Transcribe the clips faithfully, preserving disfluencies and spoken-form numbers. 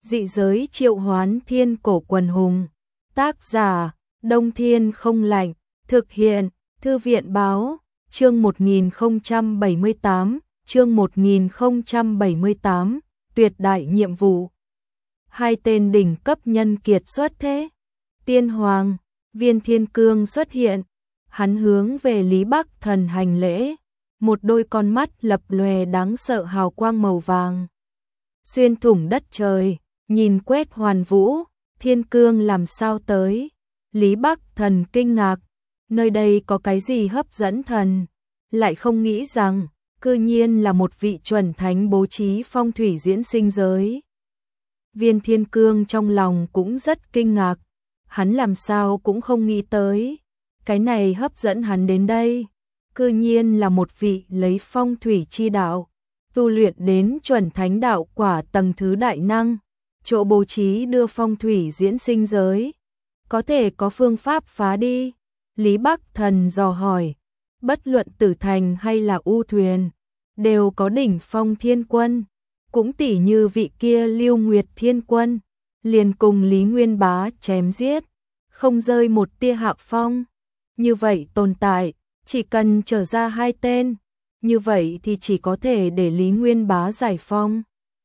Dị giới triệu hoán thiên cổ quần hùng. Tác giả, Đông Thiên Không Lạnh. Thực hiện, Thư viện Báo. Chương một nghìn không trăm bảy mươi tám, chương một nghìn không trăm bảy mươi tám, tuyệt đại nhiệm vụ. Hai tên đỉnh cấp nhân kiệt xuất thế. Tiên Hoàng, Viên Thiên Cương xuất hiện. Hắn hướng về Lý Bắc Thần hành lễ. Một đôi con mắt lập lòe đáng sợ hào quang màu vàng. Xuyên thủng đất trời, nhìn quét hoàn vũ, Thiên Cương làm sao tới. Lý Bắc Thần kinh ngạc, nơi đây có cái gì hấp dẫn thần, lại không nghĩ rằng, cư nhiên là một vị chuẩn thánh bố trí phong thủy diễn sinh giới. Viên Thiên Cương trong lòng cũng rất kinh ngạc, hắn làm sao cũng không nghĩ tới, cái này hấp dẫn hắn đến đây, cư nhiên là một vị lấy phong thủy chi đạo, tu luyện đến chuẩn thánh đạo quả tầng thứ đại năng, chỗ bố trí đưa phong thủy diễn sinh giới, có thể có phương pháp phá đi. Lý Bắc Thần dò hỏi, bất luận Tử Thành hay là U Thuyền, đều có đỉnh phong thiên quân, cũng tỉ như vị kia Lưu Nguyệt Thiên Quân, liền cùng Lý Nguyên Bá chém giết, không rơi một tia hạ phong. Như vậy tồn tại, chỉ cần trở ra hai tên, như vậy thì chỉ có thể để Lý Nguyên Bá giải phong.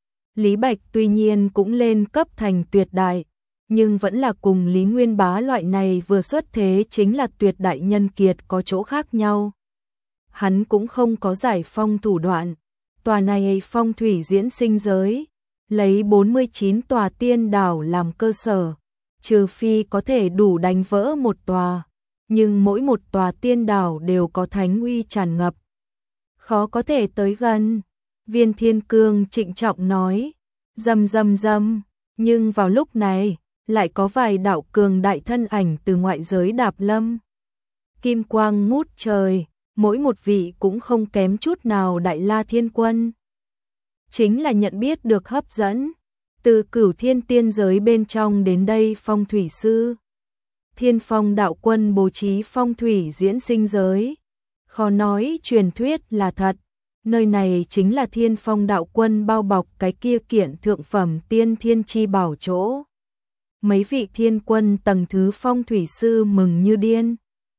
Lý Bạch tuy nhiên cũng lên cấp thành tuyệt đại, nhưng vẫn là cùng Lý Nguyên Bá loại này vừa xuất thế chính là tuyệt đại nhân kiệt có chỗ khác nhau. Hắn cũng không có giải phong thủ đoạn, tòa này phong thủy diễn sinh giới, lấy bốn mươi chín tòa tiên đảo làm cơ sở, trừ phi có thể đủ đánh vỡ một tòa, nhưng mỗi một tòa tiên đảo đều có thánh uy tràn ngập, khó có thể tới gần. Viên Thiên Cương trịnh trọng nói, rầm rầm rầm, nhưng vào lúc này, lại có vài đạo cường đại thân ảnh từ ngoại giới đạp lâm. Kim quang ngút trời, mỗi một vị cũng không kém chút nào Đại La Thiên Quân. Chính là nhận biết được hấp dẫn, từ Cửu Thiên tiên giới bên trong đến đây phong thủy sư. Thiên Phong đạo quân bố trí phong thủy diễn sinh giới. Khó nói truyền thuyết là thật, nơi này chính là Thiên Phong đạo quân bao bọc cái kia kiện thượng phẩm tiên thiên chi bảo chỗ. Mấy vị thiên quân tầng thứ phong thủy sư mừng như điên.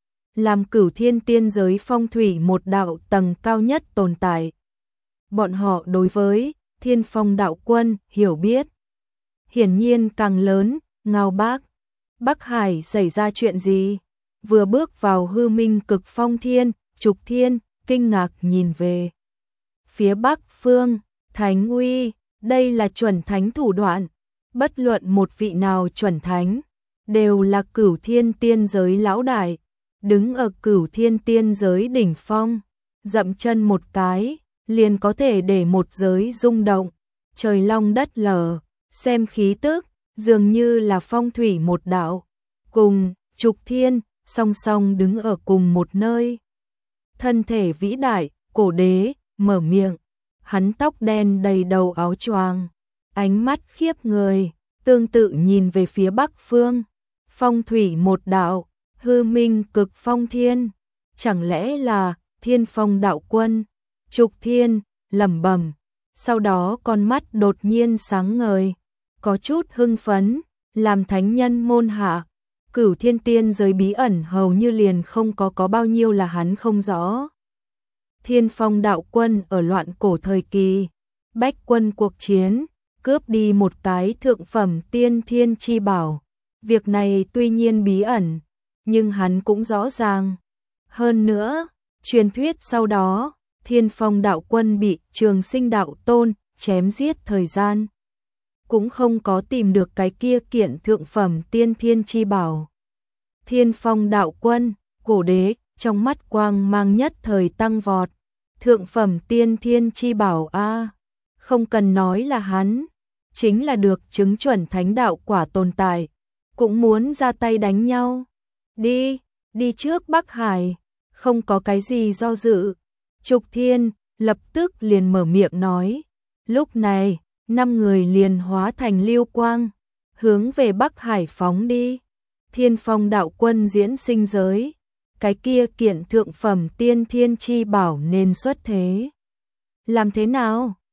Làm Cửu Thiên tiên giới phong thủy một đạo tầng cao nhất tồn tại. Bọn họ đối với Thiên Phong đạo quân hiểu biết hiển nhiên càng lớn. Ngao Bác, Bắc Hải xảy ra chuyện gì? Vừa bước vào hư minh cực phong thiên, Trục Thiên kinh ngạc nhìn về phía Bắc phương. Thánh uy, đây là chuẩn thánh thủ đoạn. Bất luận một vị nào chuẩn thánh, đều là Cửu Thiên tiên giới lão đại, đứng ở Cửu Thiên tiên giới đỉnh phong, dậm chân một cái, liền có thể để một giới rung động, trời long đất lở, xem khí tức, dường như là phong thủy một đạo, cùng Trục Thiên song song đứng ở cùng một nơi. Thân thể vĩ đại, cổ đế mở miệng, hắn tóc đen đầy đầu áo choàng, ánh mắt khiếp người, tương tự nhìn về phía Bắc phương. Phong thủy một đạo, hư minh cực phong thiên, chẳng lẽ là Thiên Phong đạo quân? Trục Thiên lẩm bẩm, sau đó con mắt đột nhiên sáng ngời, có chút hưng phấn, làm thánh nhân môn hạ, Cửu Thiên tiên giới bí ẩn hầu như liền không có có bao nhiêu là hắn không rõ. Thiên Phong đạo quân ở loạn cổ thời kỳ, bách quân cuộc chiến, cướp đi một cái thượng phẩm tiên thiên chi bảo. Việc này tuy nhiên bí ẩn, nhưng hắn cũng rõ ràng. Hơn nữa, truyền thuyết sau đó, Thiên Phong đạo quân bị Trường Sinh đạo tôn chém giết thời gian, cũng không có tìm được cái kia kiện thượng phẩm tiên thiên chi bảo. Thiên Phong đạo quân, cổ đế, trong mắt quang mang nhất thời tăng vọt. Thượng phẩm tiên thiên chi bảo a, không cần nói là hắn, chính là được chứng chuẩn thánh đạo quả tồn tại, cũng muốn ra tay đánh nhau. Đi, đi trước Bắc Hải, không có cái gì do dự. Trục Thiên lập tức liền mở miệng nói. Lúc này, năm người liền hóa thành lưu quang, hướng về Bắc Hải phóng đi. Thiên Phong đạo quân diễn sinh giới, cái kia kiện thượng phẩm tiên thiên chi bảo nên xuất thế. Làm thế nào?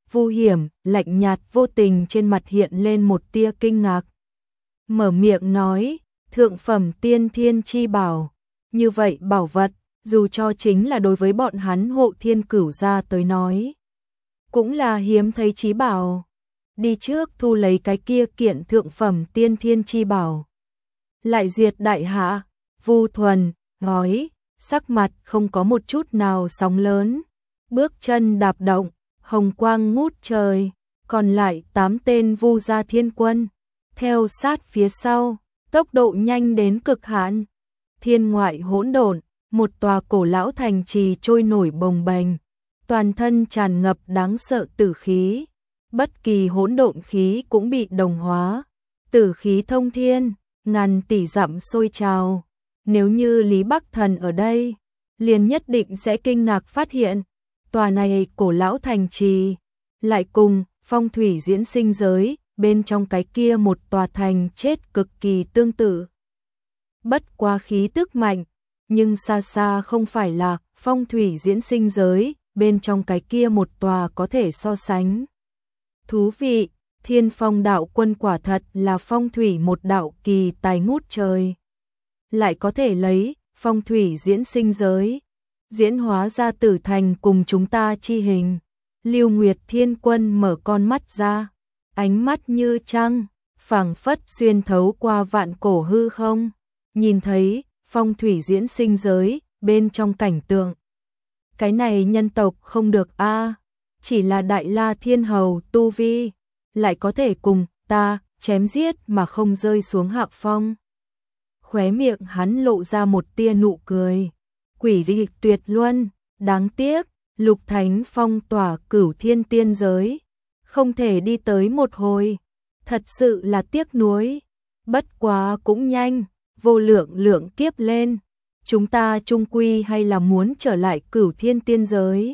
Vu Hiểm, lạnh nhạt vô tình trên mặt hiện lên một tia kinh ngạc. Mở miệng nói, thượng phẩm tiên thiên chi bảo. Như vậy bảo vật, dù cho chính là đối với bọn hắn Hộ Thiên Cửu gia tới nói, cũng là hiếm thấy chí bảo. Đi trước thu lấy cái kia kiện thượng phẩm tiên thiên chi bảo. Lại diệt đại hạ, Vu Thuần, nói, sắc mặt không có một chút nào sóng lớn. Bước chân đạp động, hồng quang ngút trời, còn lại tám tên Vu gia thiên quân. Theo sát phía sau, tốc độ nhanh đến cực hạn. Thiên ngoại hỗn độn, một tòa cổ lão thành trì trôi nổi bồng bềnh, toàn thân tràn ngập đáng sợ tử khí. Bất kỳ hỗn độn khí cũng bị đồng hóa, tử khí thông thiên, ngàn tỷ dặm sôi trào. Nếu như Lý Bắc Thần ở đây, liền nhất định sẽ kinh ngạc phát hiện, tòa này cổ lão thành trì lại cùng phong thủy diễn sinh giới bên trong cái kia một tòa thành chết cực kỳ tương tự. Bất quá khí tức mạnh, nhưng xa xa không phải là phong thủy diễn sinh giới bên trong cái kia một tòa có thể so sánh. Thú vị, Thiên Phong đạo quân quả thật là phong thủy một đạo kỳ tài ngút trời. Lại có thể lấy phong thủy diễn sinh giới, diễn hóa ra tử thành cùng chúng ta chi hình. Lưu Nguyệt Thiên Quân mở con mắt ra, ánh mắt như trăng, phảng phất xuyên thấu qua vạn cổ hư không, nhìn thấy phong thủy diễn sinh giới bên trong cảnh tượng. Cái này nhân tộc không được a, chỉ là Đại La Thiên Hầu tu vi, lại có thể cùng ta chém giết mà không rơi xuống hạ phong. Khóe miệng hắn lộ ra một tia nụ cười. Quỷ dị tuyệt luân, đáng tiếc, Lục Thánh phong tỏa Cửu Thiên tiên giới, không thể đi tới một hồi, thật sự là tiếc nuối. Bất quá cũng nhanh, vô lượng lượng kiếp lên, chúng ta chung quy hay là muốn trở lại Cửu Thiên tiên giới.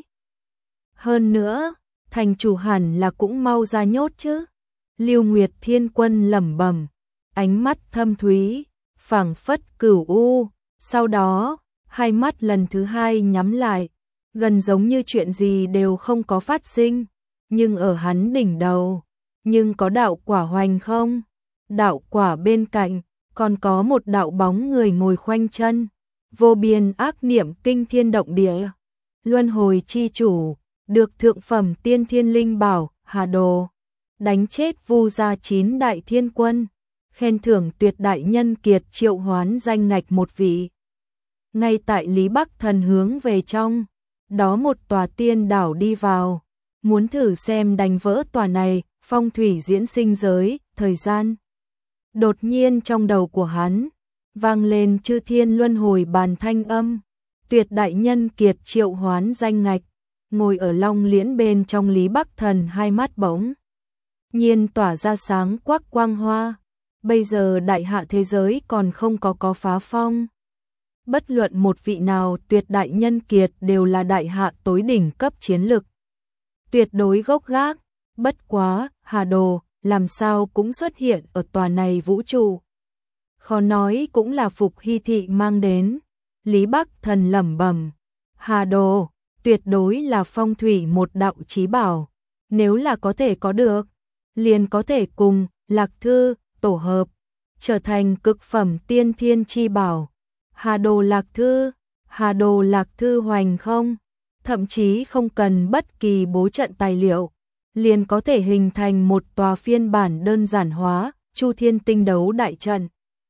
Hơn nữa, thành chủ hẳn là cũng mau ra nhốt chứ. Lưu Nguyệt Thiên Quân lẩm bẩm, ánh mắt thâm thúy, phảng phất cửu u, sau đó, hai mắt lần thứ hai nhắm lại, gần giống như chuyện gì đều không có phát sinh, nhưng ở hắn đỉnh đầu, nhưng có đạo quả hoành không? Đạo quả bên cạnh, còn có một đạo bóng người ngồi khoanh chân, vô biên ác niệm kinh thiên động địa. Luân hồi chi chủ, được thượng phẩm tiên thiên linh bảo, Hà Đồ, đánh chết Vu gia chín đại thiên quân, khen thưởng tuyệt đại nhân kiệt triệu hoán danh ngạch một vị. Ngay tại Lý Bắc Thần hướng về trong, đó một tòa tiên đảo đi vào, muốn thử xem đánh vỡ tòa này, phong thủy diễn sinh giới, thời gian. Đột nhiên trong đầu của hắn, vang lên chư thiên luân hồi bàn thanh âm, tuyệt đại nhân kiệt triệu hoán danh ngạch, ngồi ở long liễn bên trong Lý Bắc Thần hai mắt bỗng nhiên tỏa ra sáng quắc quang hoa. Bây giờ đại hạ thế giới còn không có có phá phong. Bất luận một vị nào tuyệt đại nhân kiệt đều là đại hạ tối đỉnh cấp chiến lực. Tuyệt đối gốc gác, bất quá, Hà Đồ, làm sao cũng xuất hiện ở tòa này vũ trụ. Khó nói cũng là Phục Hy Thị mang đến. Lý Bắc Thần lẩm bẩm, Hà Đồ, tuyệt đối là phong thủy một đạo chí bảo. Nếu là có thể có được, liền có thể cùng Lạc Thư tổ hợp, trở thành cực phẩm tiên thiên chi bảo. Hà Đồ Lạc Thư, Hà Đồ Lạc Thư hoành không, thậm chí không cần bất kỳ bố trận tài liệu, liền có thể hình thành một tòa phiên bản đơn giản hóa, Chu Thiên Tinh Đấu đại trận.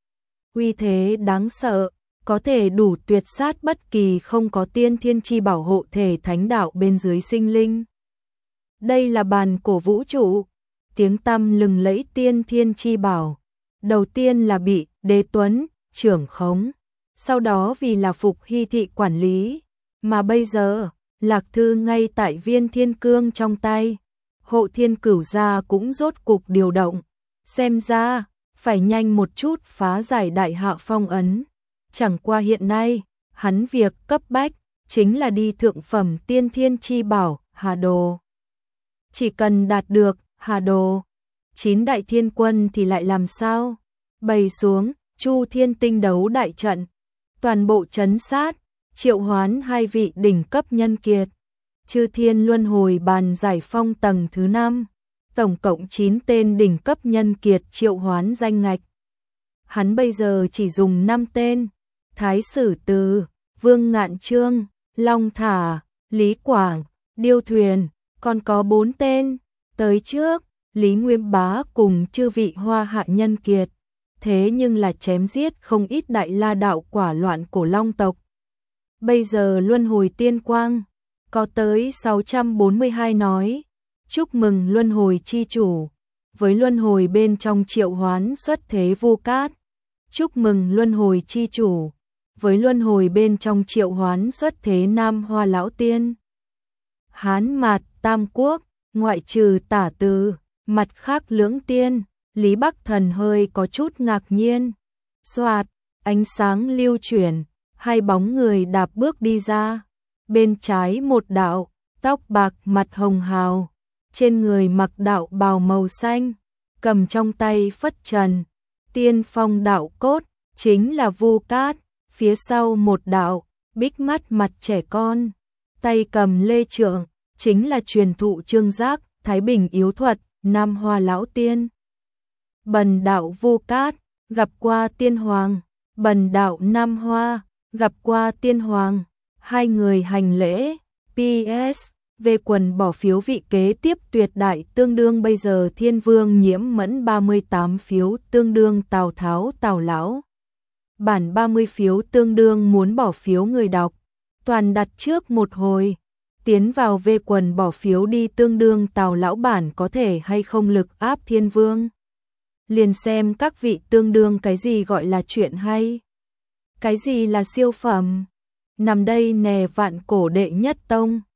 Uy thế đáng sợ, có thể đủ tuyệt sát bất kỳ không có tiên thiên chi bảo hộ thể thánh đạo bên dưới sinh linh. Đây là bàn cổ vũ trụ, tiếng tăm lừng lẫy tiên thiên chi bảo. Đầu tiên là bị Đế Tuấn trưởng khống, sau đó vì là Phục Hy Thị quản lý, mà bây giờ, Lạc Thư ngay tại Viên Thiên Cương trong tay, Hộ Thiên Cửu gia cũng rốt cục điều động, xem ra, phải nhanh một chút phá giải đại hạ phong ấn. Chẳng qua hiện nay, hắn việc cấp bách, chính là đi thượng phẩm tiên thiên chi bảo, Hà Đồ. Chỉ cần đạt được, Hà Đồ, chín đại thiên quân thì lại làm sao? Bày xuống, Chu Thiên Tinh Đấu đại trận, toàn bộ trấn sát, triệu hoán hai vị đỉnh cấp nhân kiệt. Chư Thiên Luân Hồi Bàn giải phong tầng thứ năm, tổng cộng chín tên đỉnh cấp nhân kiệt triệu hoán danh ngạch. Hắn bây giờ chỉ dùng năm tên: Thái Sử Từ, Vương Ngạn Trương, Long Thả, Lý Quảng, Điêu Thuyền, còn có bốn tên tới trước, Lý Nguyên Bá cùng chư vị hoa hạ nhân kiệt. Thế nhưng là chém giết không ít đại la đạo quả loạn cổ long tộc. Bây giờ luân hồi tiên quang có tới sáu trăm bốn mươi hai nói. Chúc mừng luân hồi chi chủ, với luân hồi bên trong triệu hoán xuất thế Vu Cát. Chúc mừng luân hồi chi chủ, với luân hồi bên trong triệu hoán xuất thế Nam Hoa Lão Tiên. Hán Mạt Tam Quốc, ngoại trừ Tả Từ, mặt khác lưỡng tiên, Lý Bắc Thần hơi có chút ngạc nhiên. Soạt, ánh sáng lưu chuyển, hai bóng người đạp bước đi ra. Bên trái một đạo, tóc bạc mặt hồng hào, trên người mặc đạo bào màu xanh, cầm trong tay phất trần, tiên phong đạo cốt, chính là Vu Cát. Phía sau một đạo, bích mắt mặt trẻ con, tay cầm lê trượng, chính là truyền thụ Trương Giác, Thái Bình yếu thuật, Nam Hoa Lão Tiên. Bần đạo Vu Cát, gặp qua tiên hoàng. Bần đạo Nam Hoa, gặp qua tiên hoàng. Hai người hành lễ. pê ét. Về quần bỏ phiếu vị kế tiếp tuyệt đại tương đương bây giờ Thiên Vương Nhiễm Mẫn ba mươi tám phiếu tương đương Tào Tháo Tào Lão. Bản ba mươi phiếu tương đương muốn bỏ phiếu người đọc. Toàn đặt trước một hồi. Tiến vào về quần bỏ phiếu đi tương đương Tào Lão bản có thể hay không lực áp Thiên Vương. Liền xem các vị tương đương cái gì gọi là chuyện hay. Cái gì là siêu phẩm. Nằm đây nè vạn cổ đệ nhất tông.